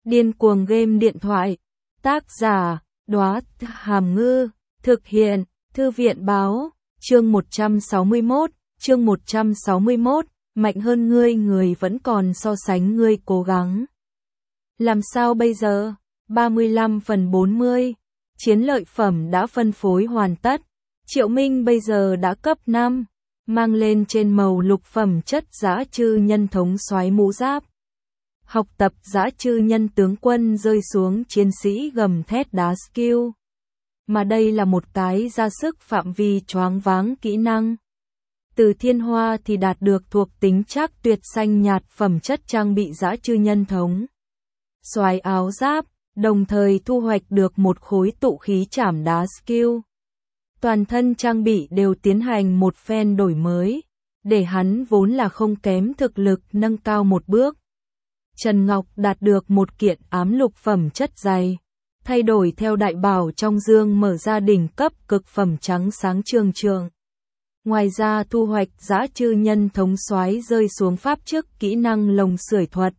Điên cuồng game điện thoại. Tác giả, Đóa Hàm Ngư. Thực hiện, Thư viện báo. Chương 161, mạnh hơn ngươi, người vẫn còn so sánh ngươi cố gắng. Làm sao bây giờ? 35/40. Chiến lợi phẩm đã phân phối hoàn tất. Triệu Minh bây giờ đã cấp 5, mang lên trên màu lục phẩm chất dã chư nhân thống soái mũ giáp. Học tập dã chư nhân tướng quân rơi xuống chiến sĩ gầm thét đá skill. Mà đây là một cái ra sức phạm vi choáng váng kỹ năng. Từ thiên hoa thì đạt được thuộc tính trác tuyệt xanh nhạt phẩm chất trang bị dã chư nhân thống soái áo giáp, đồng thời thu hoạch được một khối tụ khí trảm đá skill. Toàn thân trang bị đều tiến hành một phen đổi mới, để hắn vốn là không kém thực lực nâng cao một bước. Trần Ngọc đạt được một kiện ám lục phẩm chất dày, thay đổi theo đại bảo trong dương mở ra đỉnh cấp cực phẩm trắng sáng trường trường. Ngoài ra thu hoạch dã chư nhân thống soái rơi xuống pháp chức kỹ năng lồng sưởi thuật.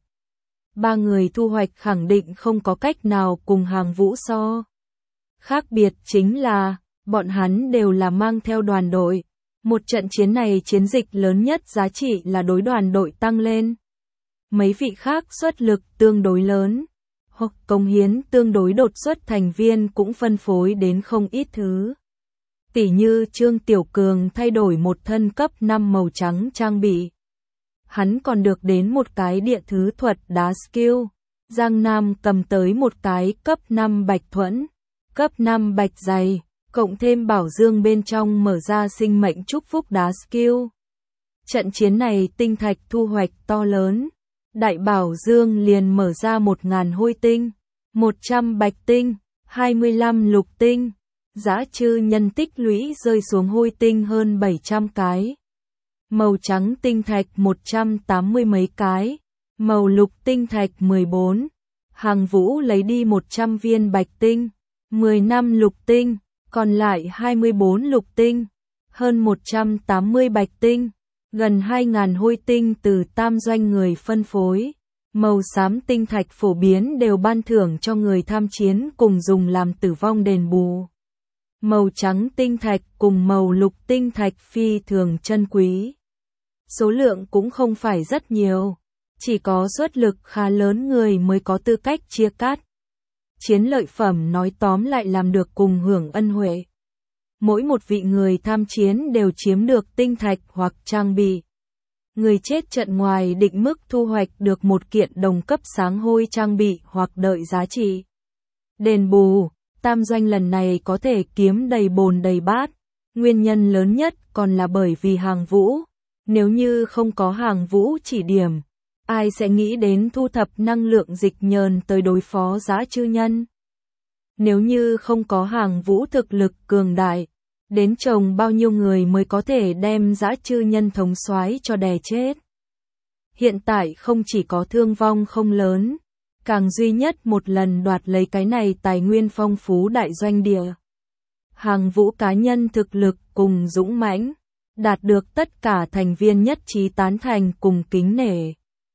Ba người thu hoạch khẳng định không có cách nào cùng Hàng Vũ so. Khác biệt chính là, bọn hắn đều là mang theo đoàn đội. Một trận chiến này chiến dịch lớn nhất giá trị là đối đoàn đội tăng lên. Mấy vị khác xuất lực tương đối lớn, hoặc cống hiến tương đối đột xuất thành viên cũng phân phối đến không ít thứ. Tỉ như Trương Tiểu Cường thay đổi một thân cấp 5 màu trắng trang bị. Hắn còn được đến một cái địa thứ thuật đá skill. Giang Nam cầm tới một cái cấp 5 bạch thuẫn, cấp 5 bạch dày, cộng thêm bảo dương bên trong mở ra sinh mệnh chúc phúc đá skill. Trận chiến này tinh thạch thu hoạch to lớn. Đại bảo dương liền mở ra 1000 hôi tinh, 100 bạch tinh, 25 lục tinh. Dã chư nhân tích lũy rơi xuống hôi tinh hơn 700 cái. Màu trắng tinh thạch 180 mấy cái. Màu lục tinh thạch 14. Hàng Vũ lấy đi 100 viên bạch tinh, 10 năm lục tinh, còn lại 24 lục tinh, hơn 180 bạch tinh. Gần 2000 hôi tinh từ tam doanh người phân phối. Màu xám tinh thạch phổ biến đều ban thưởng cho người tham chiến cùng dùng làm tử vong đền bù. Màu trắng tinh thạch cùng màu lục tinh thạch phi thường chân quý. Số lượng cũng không phải rất nhiều, chỉ có xuất lực khá lớn người mới có tư cách chia cắt. Chiến lợi phẩm nói tóm lại làm được cùng hưởng ân huệ. Mỗi một vị người tham chiến đều chiếm được tinh thạch hoặc trang bị. Người chết trận ngoài định mức thu hoạch được một kiện đồng cấp sáng hôi trang bị hoặc đợi giá trị. Đền bù, tam doanh lần này có thể kiếm đầy bồn đầy bát. Nguyên nhân lớn nhất còn là bởi vì Hàng Vũ. Nếu như không có Hàng Vũ chỉ điểm, ai sẽ nghĩ đến thu thập năng lượng dịch nhờn tới đối phó dã chư nhân? Nếu như không có Hàng Vũ thực lực cường đại, đến chồng bao nhiêu người mới có thể đem dã chư nhân thống soái cho đè chết. Hiện tại không chỉ có thương vong không lớn, càng duy nhất một lần đoạt lấy cái này tài nguyên phong phú đại doanh địa. Hàng Vũ cá nhân thực lực cùng dũng mãnh, đạt được tất cả thành viên nhất trí tán thành cùng kính nể.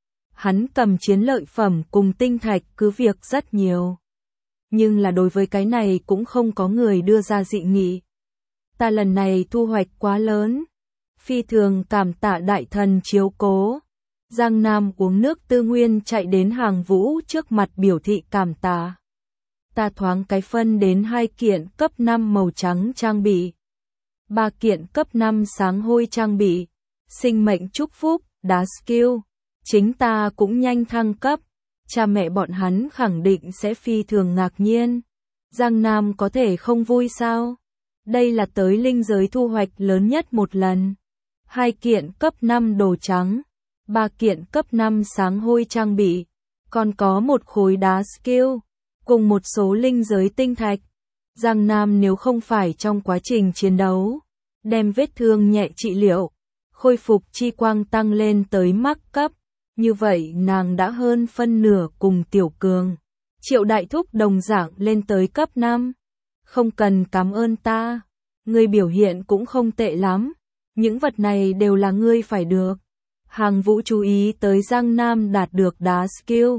Hắn cầm chiến lợi phẩm cùng tinh thạch cứ việc rất nhiều. Nhưng là đối với cái này cũng không có người đưa ra dị nghị. Ta lần này thu hoạch quá lớn. Phi thường cảm tạ đại thần chiếu cố. Giang Nam uống nước tư nguyên chạy đến Hàng Vũ trước mặt biểu thị cảm tạ. Ta thoáng cái phân đến 2 kiện cấp 5 màu trắng trang bị. 3 kiện cấp 5 sáng hôi trang bị. Sinh mệnh chúc phúc, đá skill. Chính ta cũng nhanh thăng cấp. Cha mẹ bọn hắn khẳng định sẽ phi thường ngạc nhiên. Giang Nam có thể không vui sao? Đây là tới linh giới thu hoạch lớn nhất một lần. 2 kiện cấp 5 đồ trắng, 3 kiện cấp 5 sáng hôi trang bị, còn có một khối đá skill, cùng một số linh giới tinh thạch. Giang Nam nếu không phải trong quá trình chiến đấu, đem vết thương nhẹ trị liệu, khôi phục chi quang tăng lên tới mắc cấp, như vậy nàng đã hơn phân nửa cùng Tiểu Cường. Triệu Đại Thúc đồng dạng lên tới cấp 5. Không cần cảm ơn ta, ngươi biểu hiện cũng không tệ lắm, những vật này đều là ngươi phải được. Hàng Vũ chú ý tới Giang Nam đạt được đá skill,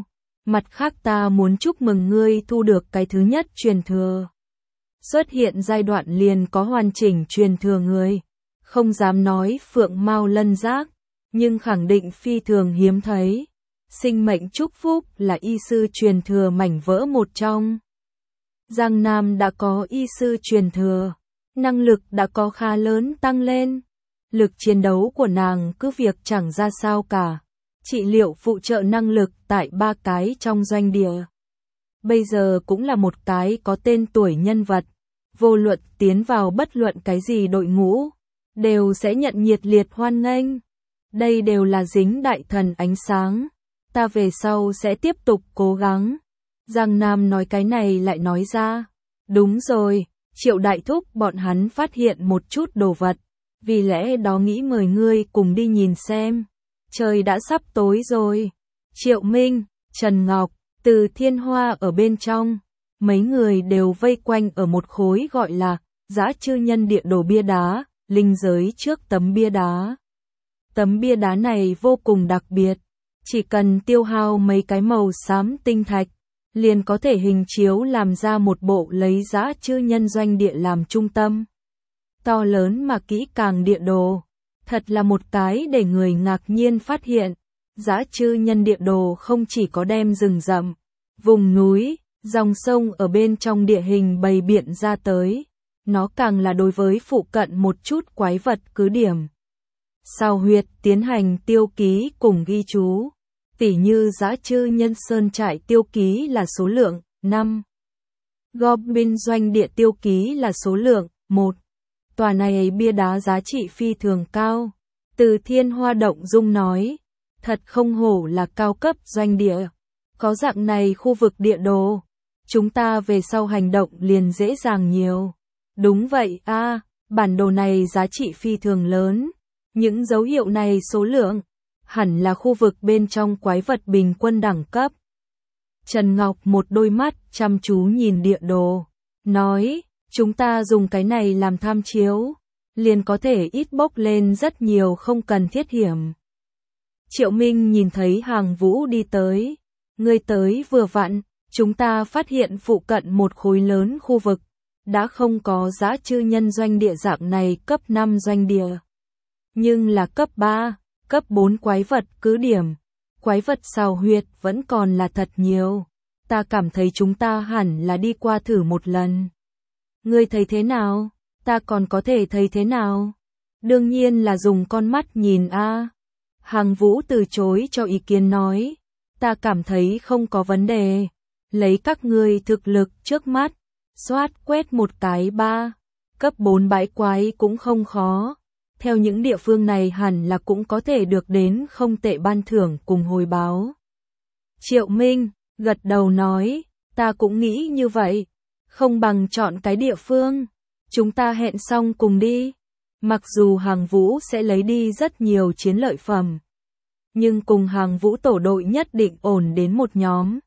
Mặt khác ta muốn chúc mừng ngươi thu được cái thứ nhất truyền thừa. Xuất hiện giai đoạn liền có hoàn chỉnh truyền thừa người. Không dám nói phượng mao lân giác, nhưng khẳng định phi thường hiếm thấy. Sinh mệnh chúc phúc là y sư truyền thừa mảnh vỡ một trong. Giang Nam đã có y sư truyền thừa, năng lực đã có khá lớn tăng lên. Lực chiến đấu của nàng cứ việc chẳng ra sao cả. Trị liệu phụ trợ năng lực tại 3 cái trong doanh địa. Bây giờ cũng là một cái có tên tuổi nhân vật. Vô luận tiến vào bất luận cái gì đội ngũ, đều sẽ nhận nhiệt liệt hoan nghênh. Đây đều là dính đại thần ánh sáng. Ta về sau sẽ tiếp tục cố gắng. Giang Nam nói cái này lại nói ra. Đúng rồi, Triệu đại thúc bọn hắn phát hiện một chút đồ vật. Vì lẽ đó nghĩ mời ngươi cùng đi nhìn xem. Trời đã sắp tối rồi. Triệu Minh, Trần Ngọc, Từ Thiên Hoa ở bên trong. Mấy người đều vây quanh ở một khối gọi là Dã Chư Nhân Địa Đồ bia đá, linh giới trước tấm bia đá. Tấm bia đá này vô cùng đặc biệt. Chỉ cần tiêu hao mấy cái màu xám tinh thạch, liền có thể hình chiếu làm ra một bộ lấy Dã Chư Nhân doanh địa làm trung tâm. To lớn mà kỹ càng địa đồ. Thật là một cái để người ngạc nhiên phát hiện. Dã Chư Nhân địa đồ không chỉ có đem rừng rậm, vùng núi, dòng sông ở bên trong địa hình bày biện ra tới. Nó càng là đối với phụ cận một chút quái vật cứ điểm. Sao huyệt tiến hành tiêu ký cùng ghi chú. Tỉ như Dã Chư Nhân sơn trại tiêu ký là số lượng 5. Goblin doanh địa tiêu ký là số lượng 1. Tòa này bia đá giá trị phi thường cao. Từ Thiên Hoa động dung nói. Thật không hổ là cao cấp doanh địa. Có dạng này khu vực địa đồ. Chúng ta về sau hành động liền dễ dàng nhiều. Đúng vậy a, bản đồ này giá trị phi thường lớn. Những dấu hiệu này số lượng, hẳn là khu vực bên trong quái vật bình quân đẳng cấp. Trần Ngọc một đôi mắt chăm chú nhìn địa đồ, nói, chúng ta dùng cái này làm tham chiếu, liền có thể ít bốc lên rất nhiều không cần thiết hiểm. Triệu Minh nhìn thấy Hàng Vũ đi tới, người tới vừa vặn, chúng ta phát hiện phụ cận một khối lớn khu vực, đã không có Dã Chư Nhân doanh địa dạng này cấp 5 doanh địa. Nhưng là cấp 3, cấp 4 quái vật cứ điểm. Quái vật xào huyệt vẫn còn là thật nhiều. Ta cảm thấy chúng ta hẳn là đi qua thử một lần. Ngươi thấy thế nào? Ta còn có thể thấy thế nào? Đương nhiên là dùng con mắt nhìn a. Hàng Vũ từ chối cho ý kiến nói. Ta cảm thấy không có vấn đề. Lấy các ngươi thực lực trước mắt. Xoát quét một cái 3. Cấp 4 bãi quái cũng không khó. Theo những địa phương này hẳn là cũng có thể được đến không tệ ban thưởng cùng hồi báo. Triệu Minh, gật đầu nói, ta cũng nghĩ như vậy. Không bằng chọn cái địa phương. Chúng ta hẹn xong cùng đi. Mặc dù Hàng Vũ sẽ lấy đi rất nhiều chiến lợi phẩm. Nhưng cùng Hàng Vũ tổ đội nhất định ổn đến một nhóm.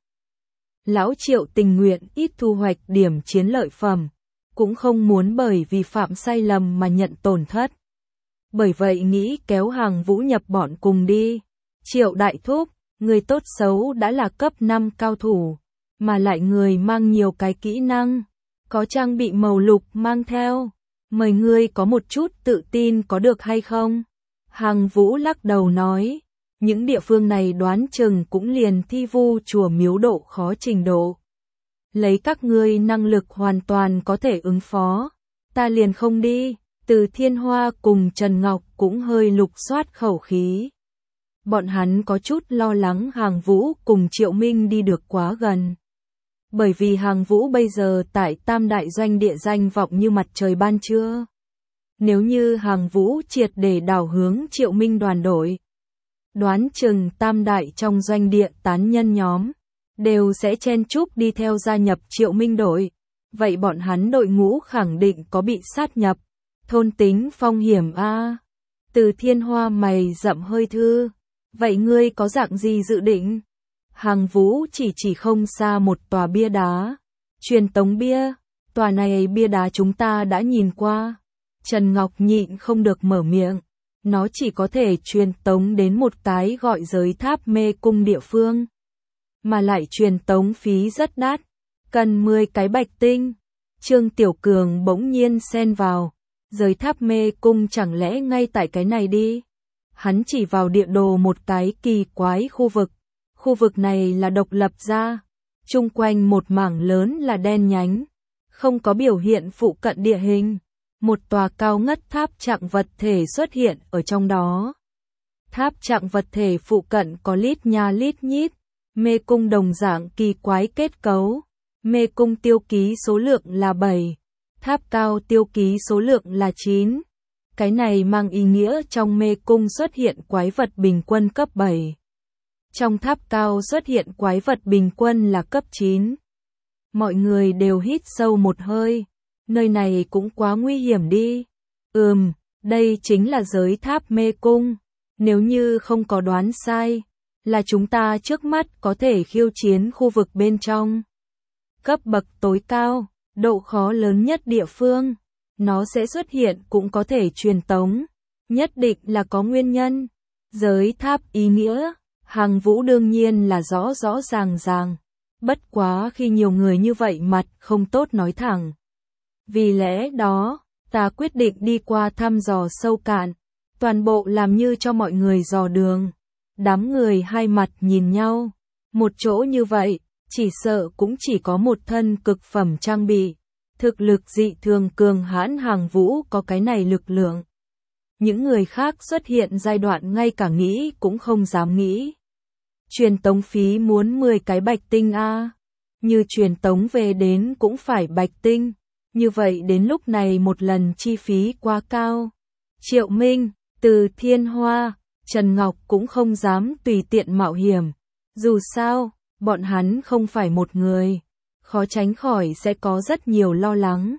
Lão Triệu tình nguyện ít thu hoạch điểm chiến lợi phẩm. Cũng không muốn bởi vì phạm sai lầm mà nhận tổn thất. Bởi vậy nghĩ kéo Hàng Vũ nhập bọn cùng đi. Triệu đại thúc, người tốt xấu đã là cấp 5 cao thủ, mà lại người mang nhiều cái kỹ năng, có trang bị màu lục mang theo. Mời ngươi có một chút tự tin có được hay không? Hàng Vũ lắc đầu nói, những địa phương này đoán chừng cũng liền thi vu chùa miếu độ khó trình độ. Lấy các ngươi năng lực hoàn toàn có thể ứng phó, ta liền không đi. Từ Thiên Hoa cùng Trần Ngọc cũng hơi lục soát khẩu khí. Bọn hắn có chút lo lắng Hàng Vũ cùng Triệu Minh đi được quá gần. Bởi vì Hàng Vũ bây giờ tại Tam Đại doanh địa danh vọng như mặt trời ban trưa. Nếu như Hàng Vũ triệt để đảo hướng Triệu Minh đoàn đội, đoán chừng Tam Đại trong doanh địa tán nhân nhóm đều sẽ chen chúc đi theo gia nhập Triệu Minh đội. Vậy bọn hắn đội ngũ khẳng định có bị sát nhập. Thôn tính phong hiểm a. Từ Thiên Hoa mày rậm hơi thư. Vậy ngươi có dạng gì dự định? Hàng Vũ chỉ không xa một tòa bia đá. Truyền tống bia. Tòa này bia đá chúng ta đã nhìn qua. Trần Ngọc nhịn không được mở miệng. Nó chỉ có thể truyền tống đến một cái gọi giới tháp mê cung địa phương. mà lại truyền tống phí rất đắt, cần 10 cái bạch tinh. Trương Tiểu Cường bỗng nhiên xen vào, giới tháp mê cung chẳng lẽ ngay tại cái này đi. Hắn chỉ vào địa đồ một cái kỳ quái khu vực này là độc lập ra, chung quanh một mảng lớn là đen nhánh, không có biểu hiện phụ cận địa hình. Một tòa cao ngất tháp trạng vật thể xuất hiện ở trong đó. Tháp trạng vật thể phụ cận có lít nha lít nhít, mê cung đồng dạng kỳ quái kết cấu. Mê cung tiêu ký số lượng là 7, tháp cao tiêu ký số lượng là 9. Cái này mang ý nghĩa trong mê cung xuất hiện quái vật bình quân cấp 7. Trong tháp cao xuất hiện quái vật bình quân là cấp 9. Mọi người đều hít sâu một hơi. Nơi này cũng quá nguy hiểm đi. Đây chính là giới tháp mê cung. Nếu như không có đoán sai, là chúng ta trước mắt có thể khiêu chiến khu vực bên trong. Cấp bậc tối cao, độ khó lớn nhất địa phương. Nó sẽ xuất hiện cũng có thể truyền tống. Nhất định là có nguyên nhân. Giới tháp ý nghĩa, Hằng Vũ đương nhiên là rõ ràng. Bất quá khi nhiều người như vậy mặt không tốt nói thẳng. Vì lẽ đó, ta quyết định đi qua thăm dò sâu cạn, toàn bộ làm như cho mọi người dò đường. Đám người hai mặt nhìn nhau, một chỗ như vậy, chỉ sợ cũng chỉ có một thân cực phẩm trang bị, thực lực dị thường cường hãn. Hằng Vũ có cái này lực lượng. Những người khác xuất hiện giai đoạn ngay cả nghĩ cũng không dám nghĩ. Truyền tống phí muốn 10 cái bạch tinh a. Như truyền tống về đến cũng phải bạch tinh. Như vậy đến lúc này một lần chi phí quá cao. Triệu Minh, Từ Thiên Hoa, Trần Ngọc cũng không dám tùy tiện mạo hiểm. Dù sao, bọn hắn không phải một người. Khó tránh khỏi sẽ có rất nhiều lo lắng.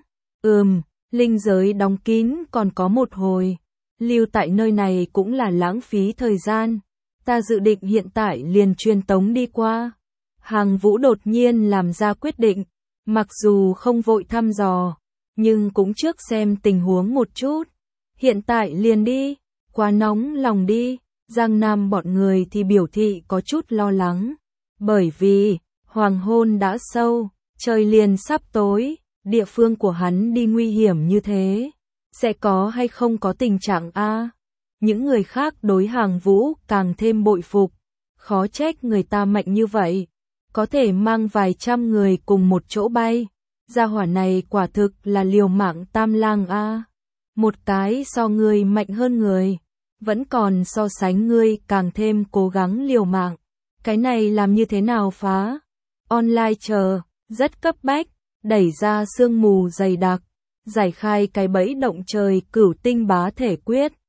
Linh giới đóng kín còn có một hồi. Lưu tại nơi này cũng là lãng phí thời gian. Ta dự định hiện tại liền truyền tống đi qua. Hằng Vũ đột nhiên làm ra quyết định. Mặc dù không vội thăm dò, nhưng cũng trước xem tình huống một chút. Hiện tại liền đi, quá nóng lòng đi. Giang Nam bọn người thì biểu thị có chút lo lắng. Bởi vì, hoàng hôn đã sâu, trời liền sắp tối, địa phương của hắn đi nguy hiểm như thế. Sẽ có hay không có tình trạng a? Những người khác đối Hằng Vũ càng thêm bội phục. Khó trách người ta mạnh như vậy. Có thể mang vài trăm người cùng một chỗ bay. Gia hỏa này quả thực là liều mạng tam lang a. Một cái so người mạnh hơn người, vẫn còn so sánh ngươi càng thêm cố gắng liều mạng. Cái này làm như thế nào phá? Online chờ, rất cấp bách, đẩy ra sương mù dày đặc, giải khai cái bẫy động trời cửu tinh bá thể quyết.